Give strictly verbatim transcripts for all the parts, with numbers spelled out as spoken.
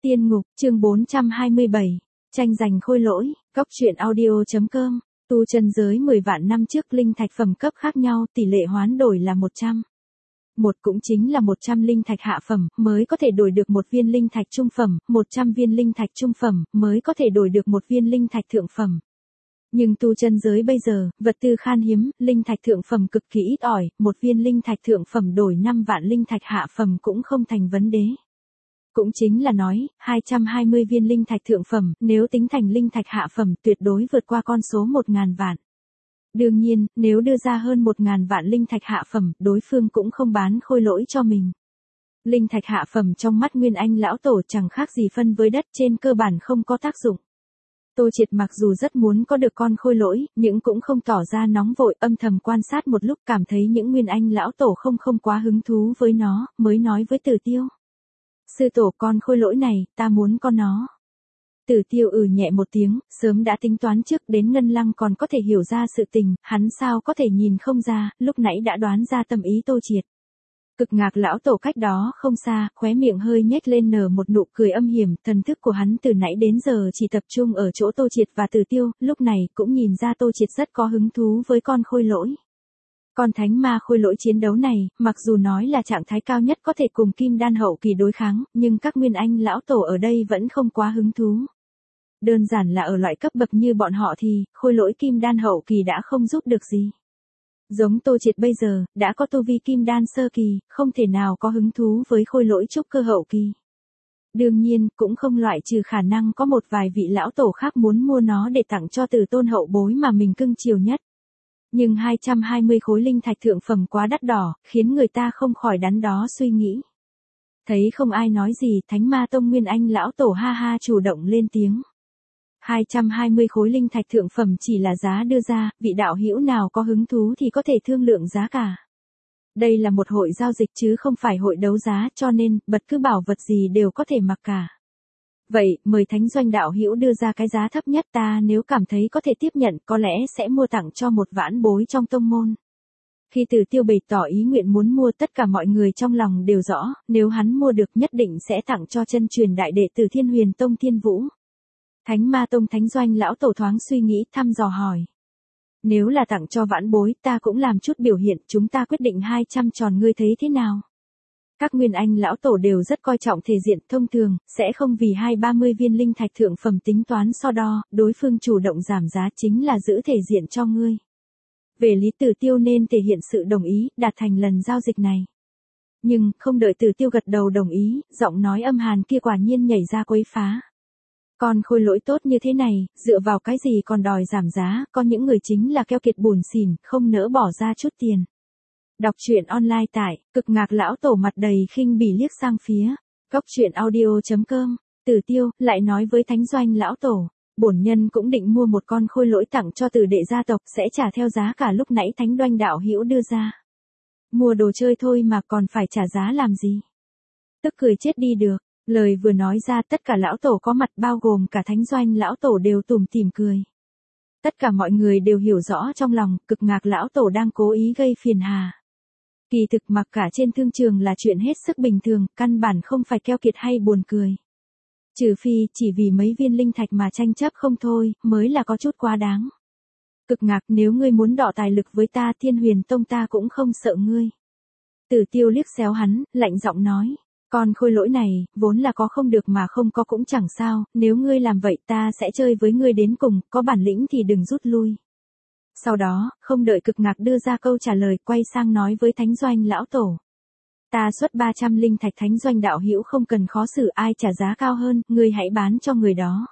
Tiên ngục, chương bốn trăm hai mươi bảy, tranh giành khôi lỗi, góc truyện audio.com, tu chân giới mười vạn năm trước linh thạch phẩm cấp khác nhau, tỷ lệ hoán đổi là một trăm. Một cũng chính là một trăm linh thạch hạ phẩm, mới có thể đổi được một viên linh thạch trung phẩm, một trăm viên linh thạch trung phẩm, mới có thể đổi được một viên linh thạch thượng phẩm. Nhưng tu chân giới bây giờ, vật tư khan hiếm, linh thạch thượng phẩm cực kỳ ít ỏi, một viên linh thạch thượng phẩm đổi năm vạn linh thạch hạ phẩm cũng không thành vấn đề. Cũng chính là nói, hai trăm hai mươi viên linh thạch thượng phẩm, nếu tính thành linh thạch hạ phẩm tuyệt đối vượt qua con số một ngàn vạn. Đương nhiên, nếu đưa ra hơn một ngàn vạn linh thạch hạ phẩm, đối phương cũng không bán khôi lỗi cho mình. Linh thạch hạ phẩm trong mắt Nguyên Anh lão tổ chẳng khác gì phân với đất, trên cơ bản không có tác dụng. Tô Triệt mặc dù rất muốn có được con khôi lỗi, nhưng cũng không tỏ ra nóng vội, âm thầm quan sát một lúc cảm thấy những Nguyên Anh lão tổ không không quá hứng thú với nó, mới nói với Tử Tiêu. Sư tổ, con khôi lỗi này, ta muốn con nó. Tử Tiêu ừ nhẹ một tiếng, sớm đã tính toán trước, đến Ngân Lăng còn có thể hiểu ra sự tình, hắn sao có thể nhìn không ra, lúc nãy đã đoán ra tâm ý Tô Triệt. Cực Ngạc lão tổ cách đó không xa, khóe miệng hơi nhếch lên nở một nụ cười âm hiểm, thần thức của hắn từ nãy đến giờ chỉ tập trung ở chỗ Tô Triệt và Tử Tiêu, lúc này cũng nhìn ra Tô Triệt rất có hứng thú với con khôi lỗi. Con thánh ma khôi lỗi chiến đấu này, mặc dù nói là trạng thái cao nhất có thể cùng kim đan hậu kỳ đối kháng, nhưng các Nguyên Anh lão tổ ở đây vẫn không quá hứng thú. Đơn giản là ở loại cấp bậc như bọn họ thì, khôi lỗi kim đan hậu kỳ đã không giúp được gì. Giống Tô Triệt bây giờ, đã có tu vi kim đan sơ kỳ, không thể nào có hứng thú với khôi lỗi trúc cơ hậu kỳ. Đương nhiên, cũng không loại trừ khả năng có một vài vị lão tổ khác muốn mua nó để tặng cho từ tôn hậu bối mà mình cưng chiều nhất. Nhưng hai trăm hai mươi khối linh thạch thượng phẩm quá đắt đỏ, khiến người ta không khỏi đắn đo suy nghĩ. Thấy không ai nói gì, Thánh Ma Tông Nguyên Anh lão tổ ha ha chủ động lên tiếng. hai trăm hai mươi khối linh thạch thượng phẩm chỉ là giá đưa ra, vị đạo hữu nào có hứng thú thì có thể thương lượng giá cả. Đây là một hội giao dịch chứ không phải hội đấu giá, cho nên, bất cứ bảo vật gì đều có thể mặc cả. Vậy, mời Thánh Doanh đạo hữu đưa ra cái giá thấp nhất, ta nếu cảm thấy có thể tiếp nhận, có lẽ sẽ mua tặng cho một vãn bối trong tông môn. Khi Tử Tiêu bày tỏ ý nguyện muốn mua, tất cả mọi người trong lòng đều rõ, nếu hắn mua được nhất định sẽ tặng cho chân truyền đại đệ tử Thiên Huyền Tông Thiên Vũ. Thánh Ma Tông Thánh Doanh lão tổ thoáng suy nghĩ, thăm dò hỏi. Nếu là tặng cho vãn bối, ta cũng làm chút biểu hiện, chúng ta quyết định hai trăm tròn, ngươi thấy thế nào? Các Nguyên Anh lão tổ đều rất coi trọng thể diện, thông thường, sẽ không vì hai ba mươi viên linh thạch thượng phẩm tính toán so đo, đối phương chủ động giảm giá chính là giữ thể diện cho ngươi. Về lý Tử Tiêu nên thể hiện sự đồng ý, đạt thành lần giao dịch này. Nhưng, không đợi Tử Tiêu gật đầu đồng ý, giọng nói âm hàn kia quả nhiên nhảy ra quấy phá. Con khôi lỗi tốt như thế này, dựa vào cái gì còn đòi giảm giá, có những người chính là keo kiệt bùn xỉn, không nỡ bỏ ra chút tiền. Đọc truyện online tại, Cực Ngạc lão tổ mặt đầy khinh bỉ liếc sang phía, góc truyện audio.com, Tử Tiêu, lại nói với Thánh Doanh lão tổ, bổn nhân cũng định mua một con khôi lỗi tặng cho Tử đệ gia tộc, sẽ trả theo giá cả lúc nãy Thánh Doanh đạo hữu đưa ra. Mua đồ chơi thôi mà còn phải trả giá làm gì? Tức cười chết đi được. Lời vừa nói ra, tất cả lão tổ có mặt bao gồm cả Thánh Doanh lão tổ đều tủm tỉm cười. Tất cả mọi người đều hiểu rõ trong lòng, Cực Ngạc lão tổ đang cố ý gây phiền hà. Kỳ thực mặc cả trên thương trường là chuyện hết sức bình thường, căn bản không phải keo kiệt hay buồn cười. Trừ phi, chỉ vì mấy viên linh thạch mà tranh chấp không thôi, mới là có chút quá đáng. Cực Ngạc, nếu ngươi muốn đọ tài lực với ta, Thiên Huyền Tông ta cũng không sợ ngươi. Tử Tiêu liếc xéo hắn, lạnh giọng nói. Con khôi lỗi này, vốn là có không được mà không có cũng chẳng sao, nếu ngươi làm vậy ta sẽ chơi với ngươi đến cùng, có bản lĩnh thì đừng rút lui. Sau đó, không đợi Cực Ngạc đưa ra câu trả lời, quay sang nói với Thánh Doanh lão tổ. Ta xuất ba trăm linh thạch, Thánh Doanh đạo hữu không cần khó xử, ai trả giá cao hơn, ngươi hãy bán cho người đó.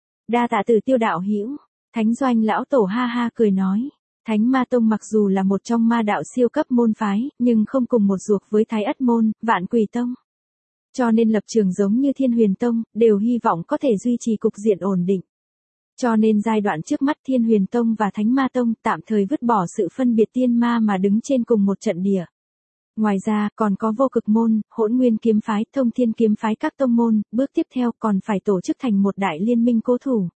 Đa tạ Tử Tiêu đạo hữu. Thánh Doanh lão tổ ha ha cười nói. Thánh Ma Tông mặc dù là một trong ma đạo siêu cấp môn phái, nhưng không cùng một ruột với Thái Ất Môn, Vạn Quỷ Tông. Cho nên lập trường giống như Thiên Huyền Tông, đều hy vọng có thể duy trì cục diện ổn định. Cho nên giai đoạn trước mắt Thiên Huyền Tông và Thánh Ma Tông tạm thời vứt bỏ sự phân biệt tiên ma mà đứng trên cùng một trận địa. Ngoài ra, còn có Vô Cực Môn, Hỗn Nguyên Kiếm Phái, Thông Thiên Kiếm Phái các tông môn, bước tiếp theo còn phải tổ chức thành một đại liên minh cố thủ.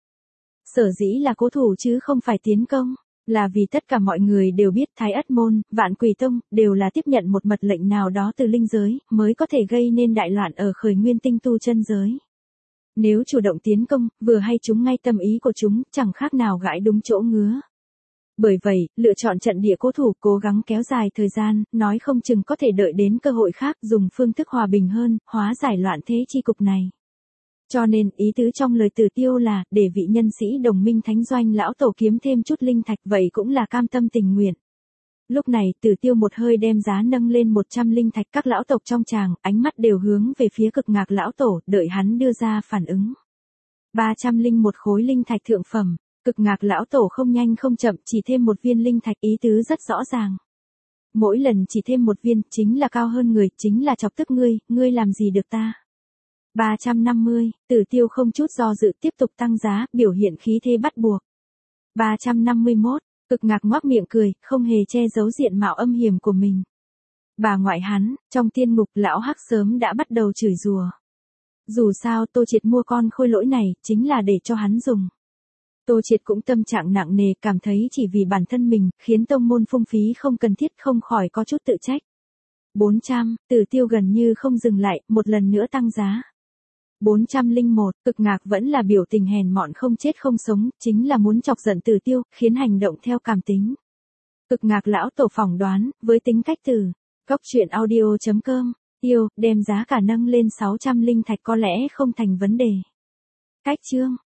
Sở dĩ là cố thủ chứ không phải tiến công. Là vì tất cả mọi người đều biết Thái Ất Môn, Vạn Quỷ Tông, đều là tiếp nhận một mật lệnh nào đó từ linh giới, mới có thể gây nên đại loạn ở khởi nguyên tinh tu chân giới. Nếu chủ động tiến công, vừa hay trúng ngay tâm ý của chúng, chẳng khác nào gãi đúng chỗ ngứa. Bởi vậy, lựa chọn trận địa cố thủ, cố gắng kéo dài thời gian, nói không chừng có thể đợi đến cơ hội khác, dùng phương thức hòa bình hơn, hóa giải loạn thế chi cục này. Cho nên, ý tứ trong lời Tử Tiêu là, để vị nhân sĩ đồng minh thánh doanh lão tổ kiếm thêm chút linh thạch, vậy cũng là cam tâm tình nguyện. Lúc này, Tử Tiêu một hơi đem giá nâng lên một trăm linh thạch, các lão tộc trong tràng, ánh mắt đều hướng về phía Cực Ngạc lão tổ, đợi hắn đưa ra phản ứng. ba trăm linh một khối linh thạch thượng phẩm, Cực Ngạc lão tổ không nhanh không chậm, chỉ thêm một viên linh thạch, ý tứ rất rõ ràng. Mỗi lần chỉ thêm một viên, chính là cao hơn người, chính là chọc tức ngươi, ngươi làm gì được ta. ba trăm năm mươi, Tử Tiêu không chút do dự tiếp tục tăng giá, biểu hiện khí thế bắt buộc. ba trăm năm mươi mốt, Cực Ngạc ngoác miệng cười, không hề che giấu diện mạo âm hiểm của mình. Bà ngoại hắn, trong tiên ngục lão hắc sớm đã bắt đầu chửi rủa. Dù sao Tô Triệt mua con khôi lỗi này, chính là để cho hắn dùng. Tô Triệt cũng tâm trạng nặng nề, cảm thấy chỉ vì bản thân mình, khiến tông môn phung phí không cần thiết, không khỏi có chút tự trách. bốn trăm, Tử Tiêu gần như không dừng lại, một lần nữa tăng giá. bốn trăm lẻ một, Cực Ngạc vẫn là biểu tình hèn mọn không chết không sống, chính là muốn chọc giận Tử Tiêu, khiến hành động theo cảm tính. Cực Ngạc lão tổ phỏng đoán, với tính cách từ Cốc Truyện Audio chấm com, yêu, đem giá cả nâng lên sáu trăm linh thạch có lẽ không thành vấn đề. Cách chương